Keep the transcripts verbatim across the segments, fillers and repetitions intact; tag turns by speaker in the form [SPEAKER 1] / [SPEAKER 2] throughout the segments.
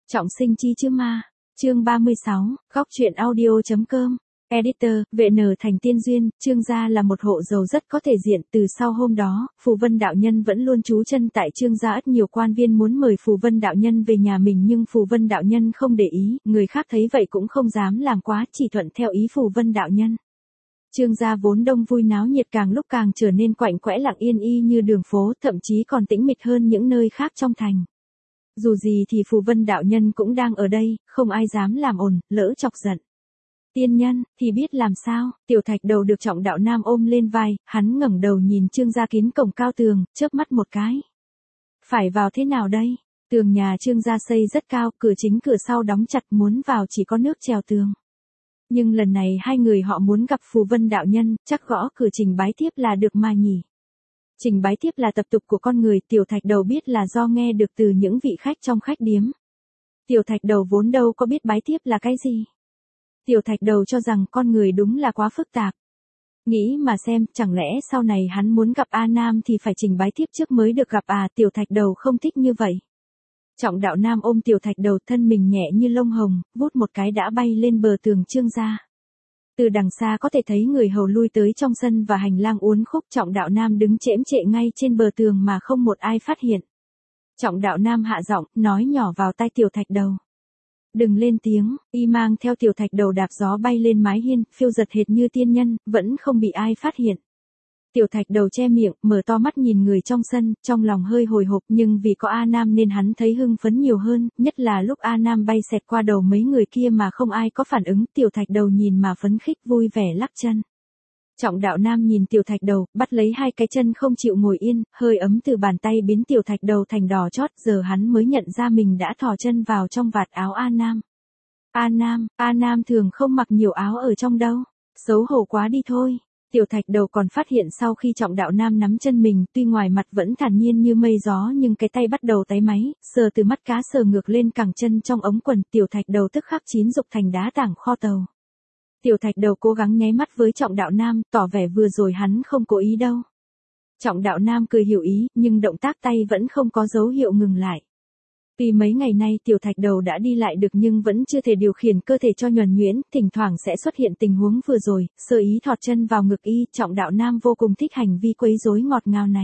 [SPEAKER 1] Trọng sinh chi chứ ma. Chương ba mươi sáu, góc truyện audio.com. Editor, vệ nở thành tiên duyên, Trương gia là một hộ giàu rất có thể diện. Từ sau hôm đó, Phù Vân đạo nhân vẫn luôn trú chân tại Trương gia. Ít nhiều quan viên muốn mời Phù Vân đạo nhân về nhà mình nhưng Phù Vân đạo nhân không để ý, người khác thấy vậy cũng không dám làm quá, chỉ thuận theo ý Phù Vân đạo nhân. Trương gia vốn đông vui náo nhiệt càng lúc càng trở nên quạnh quẽ lặng yên y như đường phố, thậm chí còn tĩnh mịch hơn những nơi khác trong thành. Dù gì thì Phù Vân đạo nhân cũng đang ở đây, không ai dám làm ồn, lỡ chọc giận tiên nhân, thì biết làm sao. Tiểu Thạch Đầu được Trọng đạo nam ôm lên vai, hắn ngẩng đầu nhìn Trương gia kín cổng cao tường, chớp mắt một cái. Phải vào thế nào đây? Tường nhà Trương gia xây rất cao, cửa chính cửa sau đóng chặt, muốn vào chỉ có nước trèo tường. Nhưng lần này hai người họ muốn gặp Phù Vân đạo nhân, chắc gõ cửa trình bái tiếp là được mà nhỉ. Trình bái tiếp là tập tục của con người, Tiểu Thạch Đầu biết là do nghe được từ những vị khách trong khách điếm. Tiểu Thạch Đầu vốn đâu có biết bái tiếp là cái gì. Tiểu Thạch Đầu cho rằng con người đúng là quá phức tạp. Nghĩ mà xem, chẳng lẽ sau này hắn muốn gặp A Nam thì phải trình bái tiếp trước mới được gặp à? Tiểu Thạch Đầu không thích như vậy. Trọng đạo nam ôm Tiểu Thạch Đầu, thân mình nhẹ như lông hồng, vút một cái đã bay lên bờ tường Trương gia. Từ đằng xa có thể thấy người hầu lui tới trong sân và hành lang uốn khúc. Trọng đạo nam đứng chễm chệ ngay trên bờ tường mà không một ai phát hiện. Trọng đạo nam hạ giọng, nói nhỏ vào tai Tiểu Thạch Đầu. Đừng lên tiếng. Y mang theo Tiểu Thạch Đầu đạp gió bay lên mái hiên, phiêu giật hệt như tiên nhân, vẫn không bị ai phát hiện. Tiểu Thạch Đầu che miệng, mở to mắt nhìn người trong sân, trong lòng hơi hồi hộp, nhưng vì có A Nam nên hắn thấy hưng phấn nhiều hơn, nhất là lúc A Nam bay xẹt qua đầu mấy người kia mà không ai có phản ứng. Tiểu Thạch Đầu nhìn mà phấn khích, vui vẻ lắc chân. Trọng đạo nam nhìn Tiểu Thạch Đầu, bắt lấy hai cái chân không chịu ngồi yên, hơi ấm từ bàn tay biến Tiểu Thạch Đầu thành đỏ chót, giờ hắn mới nhận ra mình đã thò chân vào trong vạt áo A Nam. A Nam, A Nam thường không mặc nhiều áo ở trong đâu, xấu hổ quá đi thôi. Tiểu Thạch Đầu còn phát hiện sau khi Trọng đạo nam nắm chân mình, tuy ngoài mặt vẫn thản nhiên như mây gió nhưng cái tay bắt đầu táy máy, sờ từ mắt cá sờ ngược lên cẳng chân trong ống quần. Tiểu Thạch Đầu tức khắc chín dục thành đá tảng kho tàu. Tiểu Thạch Đầu cố gắng nháy mắt với Trọng đạo nam, tỏ vẻ vừa rồi hắn không cố ý đâu. Trọng đạo nam cười hiểu ý, nhưng động tác tay vẫn không có dấu hiệu ngừng lại. Vì mấy ngày nay Tiểu Thạch Đầu đã đi lại được nhưng vẫn chưa thể điều khiển cơ thể cho nhuần nhuyễn, thỉnh thoảng sẽ xuất hiện tình huống vừa rồi, sơ ý thọt chân vào ngực y. Trọng đạo nam vô cùng thích hành vi quấy rối ngọt ngào này.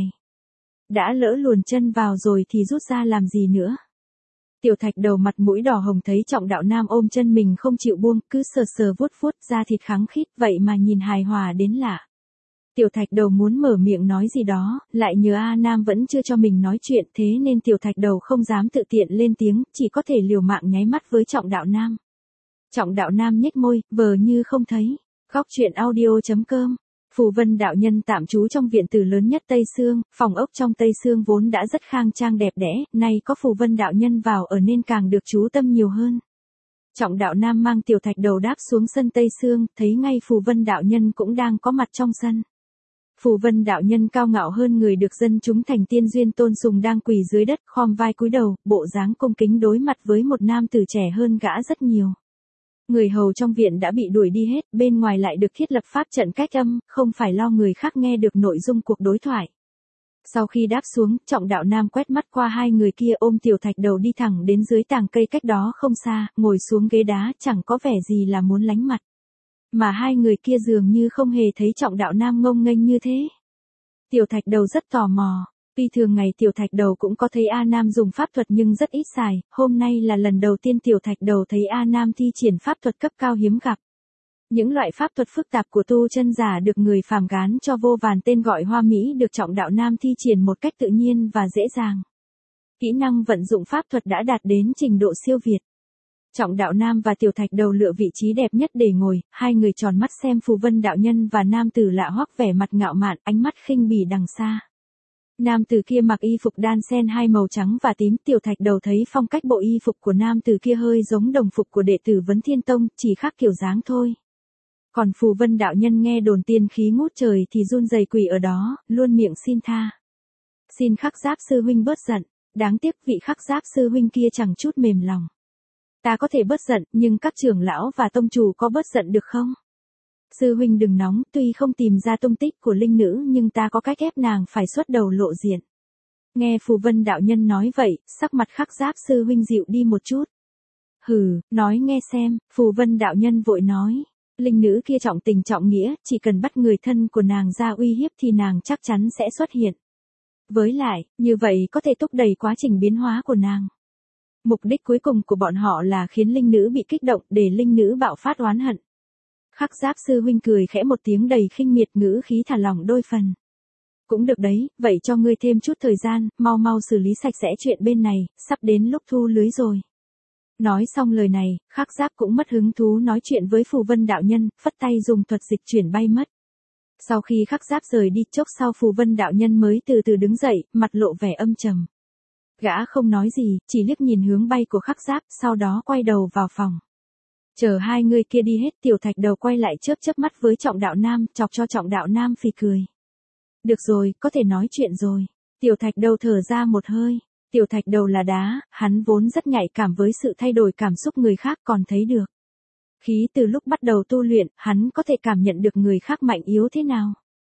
[SPEAKER 1] Đã lỡ luồn chân vào rồi thì rút ra làm gì nữa. Tiểu Thạch Đầu mặt mũi đỏ hồng thấy Trọng đạo nam ôm chân mình không chịu buông, cứ sờ sờ vuốt vuốt, da thịt khắng khít, vậy mà nhìn hài hòa đến lạ. Tiểu Thạch Đầu muốn mở miệng nói gì đó, lại nhớ A Nam vẫn chưa cho mình nói chuyện, thế nên Tiểu Thạch Đầu không dám tự tiện lên tiếng, chỉ có thể liều mạng nháy mắt với Trọng đạo nam. Trọng đạo nam nhếch môi, vờ như không thấy. Góc truyện audio.com. Phù Vân đạo nhân tạm trú trong viện tử lớn nhất Tây Sương, phòng ốc trong Tây Sương vốn đã rất khang trang đẹp đẽ, nay có Phù Vân đạo nhân vào ở nên càng được chú tâm nhiều hơn. Trọng đạo nam mang Tiểu Thạch Đầu đáp xuống sân Tây Sương, thấy ngay Phù Vân đạo nhân cũng đang có mặt trong sân. Phù Vân đạo nhân cao ngạo hơn người được dân chúng thành tiên duyên tôn sùng đang quỳ dưới đất, khom vai cúi đầu, bộ dáng cung kính đối mặt với một nam tử trẻ hơn gã rất nhiều. Người hầu trong viện đã bị đuổi đi hết, bên ngoài lại được thiết lập pháp trận cách âm, không phải lo người khác nghe được nội dung cuộc đối thoại. Sau khi đáp xuống, Trọng đạo nam quét mắt qua hai người kia ôm Tiểu Thạch Đầu đi thẳng đến dưới tàng cây cách đó không xa, ngồi xuống ghế đá, chẳng có vẻ gì là muốn lánh mặt. Mà hai người kia dường như không hề thấy Trọng đạo nam ngông nghênh như thế. Tiểu Thạch Đầu rất tò mò. Tuy thường ngày Tiểu Thạch Đầu cũng có thấy A Nam dùng pháp thuật nhưng rất ít xài, hôm nay là lần đầu tiên Tiểu Thạch Đầu thấy A Nam thi triển pháp thuật cấp cao hiếm gặp. Những loại pháp thuật phức tạp của tu chân giả được người phàm gán cho vô vàn tên gọi hoa mỹ được Trọng đạo nam thi triển một cách tự nhiên và dễ dàng. Kỹ năng vận dụng pháp thuật đã đạt đến trình độ siêu việt. Trọng đạo nam và Tiểu Thạch Đầu lựa vị trí đẹp nhất để ngồi, hai người tròn mắt xem Phù Vân đạo nhân và nam tử lạ hoắc vẻ mặt ngạo mạn, ánh mắt khinh bỉ đằng xa. Nam tử kia mặc y phục đan xen hai màu trắng và tím, Tiểu Thạch Đầu thấy phong cách bộ y phục của nam tử kia hơi giống đồng phục của đệ tử Vấn Thiên Tông, chỉ khác kiểu dáng thôi. Còn Phù Vân đạo nhân nghe đồn tiên khí ngút trời thì run rẩy quỳ ở đó, luôn miệng xin tha. Xin Khắc Giáp sư huynh bớt giận, đáng tiếc vị Khắc Giáp sư huynh kia chẳng chút mềm lòng. Ta có thể bớt giận, nhưng các trưởng lão và tông chủ có bớt giận được không? Sư huynh đừng nóng, tuy không tìm ra tung tích của linh nữ nhưng ta có cách ép nàng phải xuất đầu lộ diện. Nghe Phù Vân đạo nhân nói vậy, sắc mặt Khắc Giáp sư huynh dịu đi một chút. Hừ, nói nghe xem, Phù Vân đạo nhân vội nói. Linh nữ kia trọng tình trọng nghĩa, chỉ cần bắt người thân của nàng ra uy hiếp thì nàng chắc chắn sẽ xuất hiện. Với lại, như vậy có thể thúc đẩy quá trình biến hóa của nàng. Mục đích cuối cùng của bọn họ là khiến linh nữ bị kích động để linh nữ bạo phát oán hận. Khắc Giáp sư huynh cười khẽ một tiếng đầy khinh miệt, ngữ khí thả lỏng đôi phần. Cũng được đấy, vậy cho ngươi thêm chút thời gian, mau mau xử lý sạch sẽ chuyện bên này, sắp đến lúc thu lưới rồi. Nói xong lời này, Khắc Giáp cũng mất hứng thú nói chuyện với Phù Vân đạo nhân, phất tay dùng thuật dịch chuyển bay mất. Sau khi Khắc Giáp rời đi, chốc sau Phù Vân đạo nhân mới từ từ đứng dậy, mặt lộ vẻ âm trầm. Gã không nói gì, chỉ liếc nhìn hướng bay của Khắc Giáp, sau đó quay đầu vào phòng. Chờ hai người kia đi hết, Tiểu Thạch Đầu quay lại chớp chớp mắt với Trọng Đạo Nam, chọc cho Trọng Đạo Nam phì cười. Được rồi, có thể nói chuyện rồi. Tiểu Thạch Đầu thở ra một hơi. Tiểu Thạch Đầu là đá, hắn vốn rất nhạy cảm với sự thay đổi cảm xúc người khác, còn thấy được. Khí từ lúc bắt đầu tu luyện, hắn có thể cảm nhận được người khác mạnh yếu thế nào.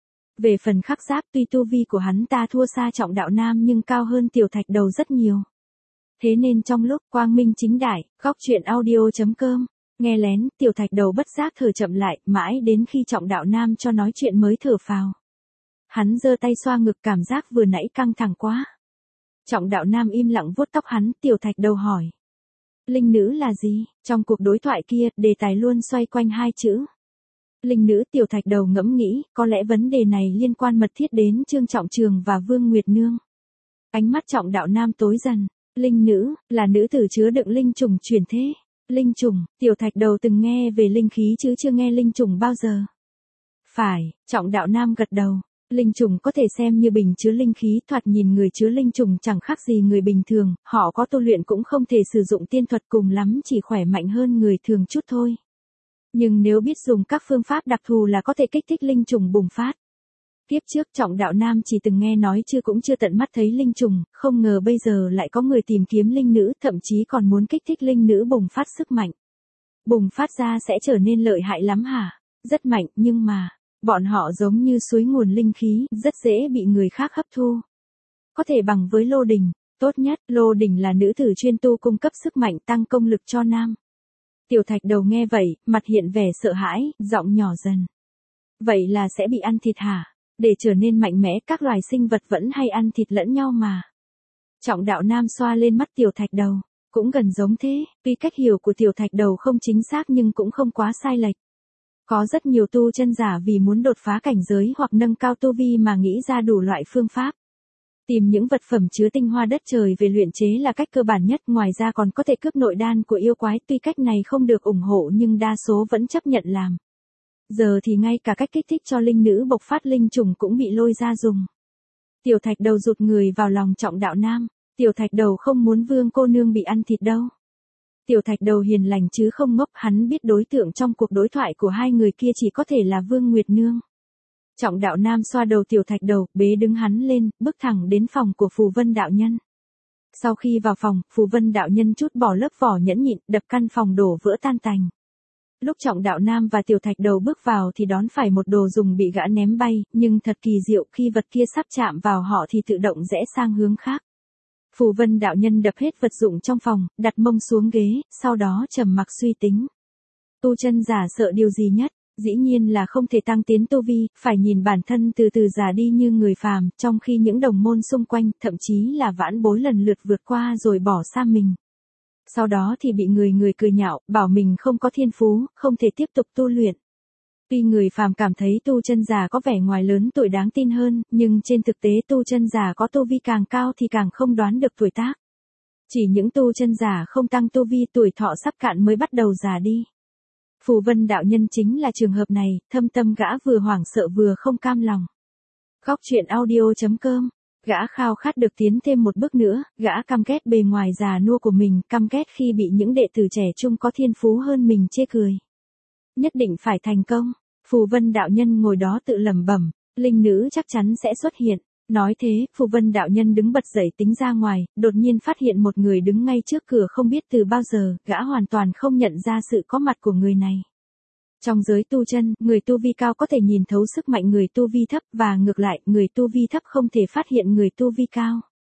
[SPEAKER 1] Về phần Khắc Giáp, tuy tu vi của hắn ta thua xa Trọng Đạo Nam nhưng cao hơn Tiểu Thạch Đầu rất nhiều. Thế nên trong lúc quang minh chính đại, góc truyện audio chấm com, nghe lén, Tiểu Thạch Đầu bất giác thở chậm lại, mãi đến khi Trọng Đạo Nam cho nói chuyện mới thở phào. Hắn giơ tay xoa ngực, cảm giác vừa nãy căng thẳng quá. Trọng Đạo Nam im lặng vuốt tóc hắn. Tiểu Thạch Đầu hỏi. Linh nữ là gì? Trong cuộc đối thoại kia, đề tài luôn xoay quanh hai chữ. Linh nữ. Tiểu Thạch Đầu ngẫm nghĩ, có lẽ vấn đề này liên quan mật thiết đến Trương Trọng Trường và Vương Nguyệt Nương. Ánh mắt Trọng Đạo Nam tối dần. Linh nữ, là nữ tử chứa đựng linh trùng chuyển thế. Linh trùng, Tiểu Thạch Đầu từng nghe về linh khí chứ chưa nghe linh trùng bao giờ. Phải, Trọng Đạo Nam gật đầu. Linh trùng có thể xem như bình chứa linh khí, thoạt nhìn người chứa linh trùng chẳng khác gì người bình thường, họ có tu luyện cũng không thể sử dụng tiên thuật, cùng lắm chỉ khỏe mạnh hơn người thường chút thôi. Nhưng nếu biết dùng các phương pháp đặc thù là có thể kích thích linh trùng bùng phát. Tiếp trước Trọng Đạo Nam chỉ từng nghe nói chứ cũng chưa tận mắt thấy linh trùng, không ngờ bây giờ lại có người tìm kiếm linh nữ, thậm chí còn muốn kích thích linh nữ bùng phát sức mạnh. Bùng phát ra sẽ trở nên lợi hại lắm hả? Rất mạnh, nhưng mà, bọn họ giống như suối nguồn linh khí, rất dễ bị người khác hấp thu. Có thể bằng với Lô Đình, tốt nhất, Lô Đình là nữ tử chuyên tu cung cấp sức mạnh tăng công lực cho nam. Tiểu Thạch Đầu nghe vậy, mặt hiện vẻ sợ hãi, giọng nhỏ dần. Vậy là sẽ bị ăn thịt hả? Để trở nên mạnh mẽ, các loài sinh vật vẫn hay ăn thịt lẫn nhau mà. Trọng Đạo Nam xoa lên mắt Tiểu Thạch Đầu, cũng gần giống thế, tuy cách hiểu của Tiểu Thạch Đầu không chính xác nhưng cũng không quá sai lệch. Có rất nhiều tu chân giả vì muốn đột phá cảnh giới hoặc nâng cao tu vi mà nghĩ ra đủ loại phương pháp. Tìm những vật phẩm chứa tinh hoa đất trời về luyện chế là cách cơ bản nhất, ngoài ra còn có thể cướp nội đan của yêu quái, tuy cách này không được ủng hộ nhưng đa số vẫn chấp nhận làm. Giờ thì ngay cả cách kích thích cho linh nữ bộc phát linh trùng cũng bị lôi ra dùng. Tiểu Thạch Đầu rụt người vào lòng Trọng Đạo Nam. Tiểu Thạch Đầu không muốn Vương cô nương bị ăn thịt đâu. Tiểu Thạch Đầu hiền lành chứ không ngốc, hắn biết đối tượng trong cuộc đối thoại của hai người kia chỉ có thể là Vương Nguyệt Nương. Trọng Đạo Nam xoa đầu Tiểu Thạch Đầu, bế đứng hắn lên, bước thẳng đến phòng của Phù Vân đạo nhân. Sau khi vào phòng, Phù Vân đạo nhân chút bỏ lớp vỏ nhẫn nhịn, đập căn phòng đổ vỡ tan tành. Lúc Trọng Đạo Nam và Tiểu Thạch Đầu bước vào thì đón phải một đồ dùng bị gã ném bay, nhưng thật kỳ diệu, khi vật kia sắp chạm vào họ thì tự động rẽ sang hướng khác. Phù Vân đạo nhân đập hết vật dụng trong phòng, đặt mông xuống ghế, sau đó trầm mặc suy tính. Tu chân giả sợ điều gì nhất? Dĩ nhiên là không thể tăng tiến tu vi, phải nhìn bản thân từ từ già đi như người phàm, trong khi những đồng môn xung quanh, thậm chí là vãn bối lần lượt vượt qua rồi bỏ xa mình. Sau đó thì bị người người cười nhạo, bảo mình không có thiên phú, không thể tiếp tục tu luyện. Tuy người phàm cảm thấy tu chân giả có vẻ ngoài lớn tuổi đáng tin hơn, nhưng trên thực tế tu chân giả có tu vi càng cao thì càng không đoán được tuổi tác. Chỉ những tu chân giả không tăng tu vi, tuổi thọ sắp cạn mới bắt đầu già đi. Phù Vân đạo nhân chính là trường hợp này, thâm tâm gã vừa hoảng sợ vừa không cam lòng. Góc truyện audio chấm com, gã khao khát được tiến thêm một bước nữa, gã căm ghét bề ngoài già nua của mình, căm ghét khi bị những đệ tử trẻ trung có thiên phú hơn mình chê cười. Nhất định phải thành công. Phù Vân đạo nhân ngồi đó tự lẩm bẩm, linh nữ chắc chắn sẽ xuất hiện. Nói thế, Phù Vân đạo nhân đứng bật dậy tính ra ngoài, đột nhiên phát hiện một người đứng ngay trước cửa không biết từ bao giờ, gã hoàn toàn không nhận ra sự có mặt của người này. Trong giới tu chân, người tu vi cao có thể nhìn thấu sức mạnh người tu vi thấp, và ngược lại, người tu vi thấp không thể phát hiện người tu vi cao.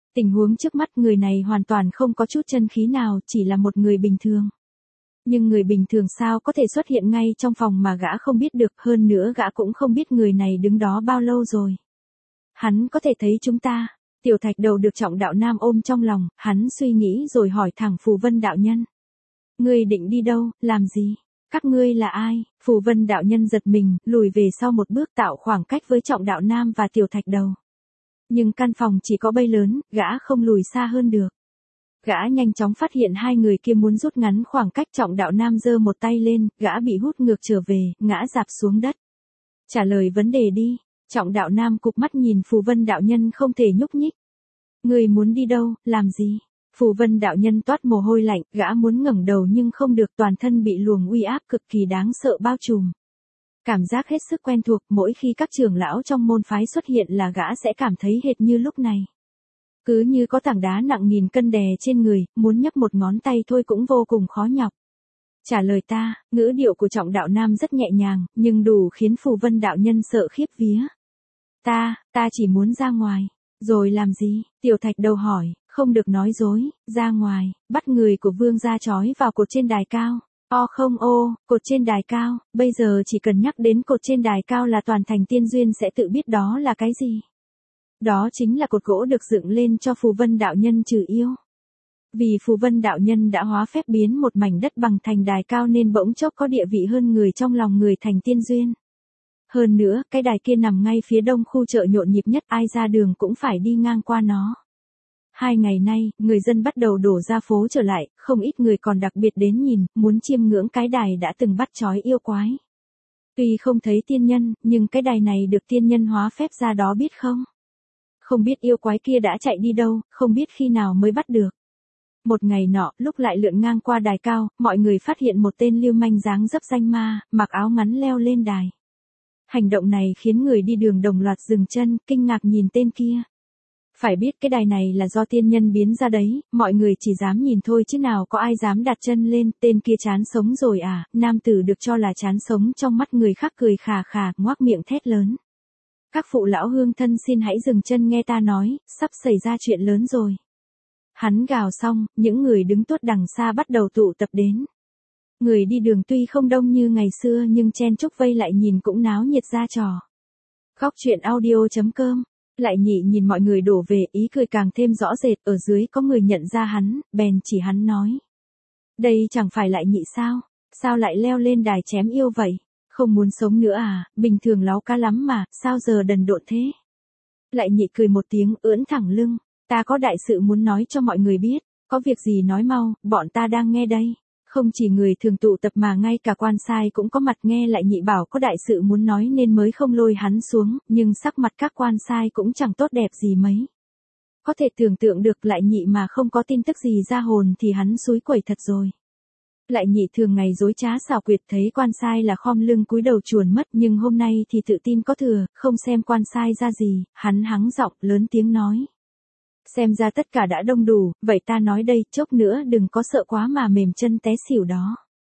[SPEAKER 1] Tình huống trước mắt người này hoàn toàn không có chút chân khí nào, chỉ là một người bình thường. Nhưng người bình thường sao có thể xuất hiện ngay trong phòng mà gã không biết được, hơn nữa gã cũng không biết người này đứng đó bao lâu rồi. Hắn có thể thấy chúng ta. Tiểu Thạch Đầu được Trọng Đạo Nam ôm trong lòng, hắn suy nghĩ rồi hỏi thẳng Phù Vân đạo nhân. Ngươi định đi đâu, làm gì? Các ngươi là ai? Phù Vân đạo nhân giật mình, lùi về sau một bước tạo khoảng cách với Trọng Đạo Nam và Tiểu Thạch Đầu. Nhưng căn phòng chỉ có bay lớn, gã không lùi xa hơn được. Gã nhanh chóng phát hiện hai người kia muốn rút ngắn khoảng cách. Trọng Đạo Nam giơ một tay lên, gã bị hút ngược trở về, ngã rạp xuống đất. Trả lời vấn đề đi. Trọng Đạo Nam cụp mắt nhìn Phù Vân đạo nhân không thể nhúc nhích. Người muốn đi đâu, làm gì? Phù Vân đạo nhân toát mồ hôi lạnh, gã muốn ngẩng đầu nhưng không được, toàn thân bị luồng uy áp cực kỳ đáng sợ bao trùm. Cảm giác hết sức quen thuộc, mỗi khi các trưởng lão trong môn phái xuất hiện là gã sẽ cảm thấy hệt như lúc này. Cứ như có tảng đá nặng nghìn cân đè trên người, muốn nhấc một ngón tay thôi cũng vô cùng khó nhọc. Trả lời ta, ngữ điệu của Trọng Đạo Nam rất nhẹ nhàng, nhưng đủ khiến Phù Vân đạo nhân sợ khiếp vía. Ta, ta chỉ muốn ra ngoài. Rồi làm gì? Tiểu Thạch Đầu hỏi, không được nói dối, ra ngoài, bắt người của vương gia trói vào cột trên đài cao. O không ô, cột trên đài cao, bây giờ chỉ cần nhắc đến cột trên đài cao là toàn thành Tiên Duyên sẽ tự biết đó là cái gì. Đó chính là cột gỗ được dựng lên cho Phù Vân đạo nhân trừ yêu. Vì Phù Vân đạo nhân đã hóa phép biến một mảnh đất bằng thành đài cao nên bỗng chốc có địa vị hơn người trong lòng người thành Tiên Duyên. Hơn nữa, cái đài kia nằm ngay phía đông khu chợ nhộn nhịp nhất, ai ra đường cũng phải đi ngang qua nó. Hai ngày nay, người dân bắt đầu đổ ra phố trở lại, không ít người còn đặc biệt đến nhìn, muốn chiêm ngưỡng cái đài đã từng bắt trói yêu quái. Tuy không thấy tiên nhân, nhưng cái đài này được tiên nhân hóa phép ra đó biết không? Không biết yêu quái kia đã chạy đi đâu, không biết khi nào mới bắt được. Một ngày nọ, lúc lại lượn ngang qua đài cao, mọi người phát hiện một tên lưu manh dáng dấp danh ma, mặc áo ngắn leo lên đài. Hành động này khiến người đi đường đồng loạt dừng chân, kinh ngạc nhìn tên kia. Phải biết cái đài này là do tiên nhân biến ra đấy, mọi người chỉ dám nhìn thôi chứ nào có ai dám đặt chân lên. Tên kia chán sống rồi à? Nam tử được cho là chán sống trong mắt người khác cười khà khà, ngoác miệng thét lớn. Các phụ lão hương thân xin hãy dừng chân nghe ta nói, sắp xảy ra chuyện lớn rồi. Hắn gào xong, những người đứng tuốt đằng xa bắt đầu tụ tập đến. Người đi đường tuy không đông như ngày xưa nhưng chen chúc vây lại nhìn cũng náo nhiệt ra trò. Góc truyện audio chấm com. Lại Nhị nhìn mọi người đổ về, ý cười càng thêm rõ rệt, ở dưới có người nhận ra hắn, bèn chỉ hắn nói. Đây chẳng phải Lại Nhị sao? Sao lại leo lên đài chém yêu vậy? Không muốn sống nữa à? Bình thường láo cá lắm mà, sao giờ đần độn thế? Lại Nhị cười một tiếng, ưỡn thẳng lưng. Ta có đại sự muốn nói cho mọi người biết, có việc gì nói mau, bọn ta đang nghe đây. Không chỉ người thường tụ tập mà ngay cả quan sai cũng có mặt, nghe Lại Nhị bảo có đại sự muốn nói nên mới không lôi hắn xuống, nhưng sắc mặt các quan sai cũng chẳng tốt đẹp gì mấy. Có thể tưởng tượng được Lại Nhị mà không có tin tức gì ra hồn thì hắn xúi quẩy thật rồi. Lại Nhị thường ngày dối trá xảo quyệt, thấy quan sai là khom lưng cúi đầu chuồn mất, nhưng hôm nay thì tự tin có thừa, không xem quan sai ra gì, hắn hắng giọng lớn tiếng nói. Xem ra tất cả đã đông đủ, vậy ta nói đây, chốc nữa đừng có sợ quá mà mềm chân té xỉu đó.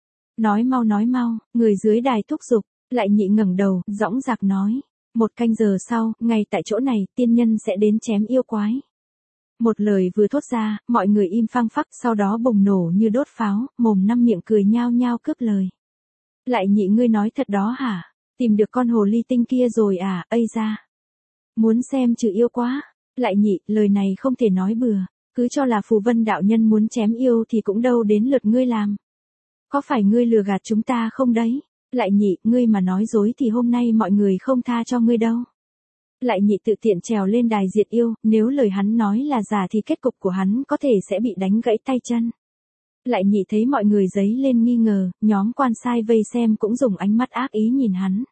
[SPEAKER 1] Nói mau nói mau, người dưới đài thúc giục. Lại Nhị ngẩng đầu, dõng dạc nói. Một canh giờ sau, ngay tại chỗ này, tiên nhân sẽ đến chém yêu quái. Một lời vừa thốt ra, mọi người im phăng phắc, sau đó bùng nổ như đốt pháo, mồm năm miệng cười nhao nhao cướp lời. Lại Nhị ngươi nói thật đó hả? Tìm được con hồ ly tinh kia rồi à? Ây da! Muốn xem trừ yêu quá. Lại Nhị, lời này không thể nói bừa, cứ cho là Phù Vân đạo nhân muốn chém yêu thì cũng đâu đến lượt ngươi làm. Có phải ngươi lừa gạt chúng ta không đấy? Lại Nhị, ngươi mà nói dối thì hôm nay mọi người không tha cho ngươi đâu. Lại Nhị tự tiện trèo lên đài diệt yêu, nếu lời hắn nói là giả thì kết cục của hắn có thể sẽ bị đánh gãy tay chân. Lại Nhị thấy mọi người giấy lên nghi ngờ, nhóm quan sai vây xem cũng dùng ánh mắt ác ý nhìn hắn.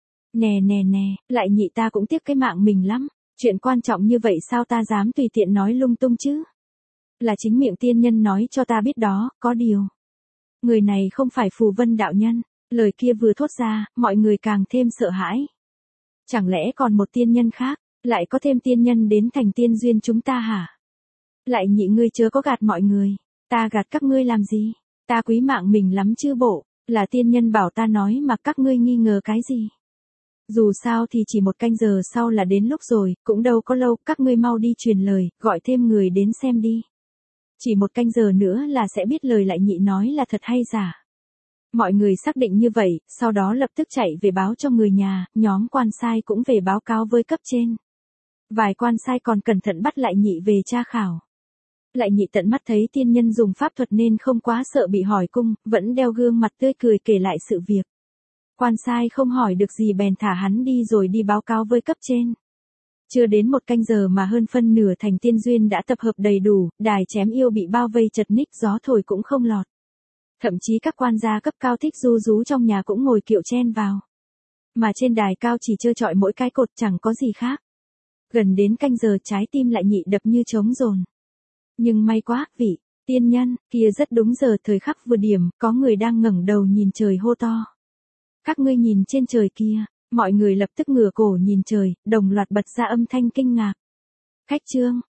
[SPEAKER 1] Nè nè nè, Lại Nhị ta cũng tiếc cái mạng mình lắm. Chuyện quan trọng như vậy sao ta dám tùy tiện nói lung tung chứ? Là chính miệng tiên nhân nói cho ta biết đó, có điều. Người này không phải Phù Vân đạo nhân. Lời kia vừa thốt ra, mọi người càng thêm sợ hãi. Chẳng lẽ còn một tiên nhân khác, lại có thêm tiên nhân đến thành Tiên Duyên chúng ta hả? Lại Nhị ngươi chớ có gạt mọi người. Ta gạt các ngươi làm gì? Ta quý mạng mình lắm chứ bộ, là tiên nhân bảo ta nói mà các ngươi nghi ngờ cái gì? Dù sao thì chỉ một canh giờ sau là đến lúc rồi, cũng đâu có lâu, các ngươi mau đi truyền lời, gọi thêm người đến xem đi. Chỉ một canh giờ nữa là sẽ biết lời lại nhị nói là thật hay giả. Mọi người xác định như vậy, sau đó lập tức chạy về báo cho người nhà, nhóm quan sai cũng về báo cáo với cấp trên. Vài quan sai còn cẩn thận bắt lại nhị về tra khảo. Lại nhị tận mắt thấy tiên nhân dùng pháp thuật nên không quá sợ bị hỏi cung, vẫn đeo gương mặt tươi cười kể lại sự việc. Quan sai không hỏi được gì bèn thả hắn đi rồi đi báo cáo với cấp trên. Chưa đến một canh giờ mà hơn phân nửa thành tiên duyên đã tập hợp đầy đủ, đài chém yêu bị bao vây chật ních gió thổi cũng không lọt. Thậm chí các quan gia cấp cao thích du rú trong nhà cũng ngồi kiệu chen vào. Mà trên đài cao chỉ trơ trọi mỗi cái cột chẳng có gì khác. Gần đến canh giờ trái tim lại nhị đập như trống dồn. Nhưng may quá, vị tiên nhân kia rất đúng giờ thời khắc vừa điểm, có người đang ngẩng đầu nhìn trời hô to. Các ngươi nhìn trên trời kia, mọi người lập tức ngửa cổ nhìn trời, đồng loạt bật ra âm thanh kinh ngạc. Khách trương,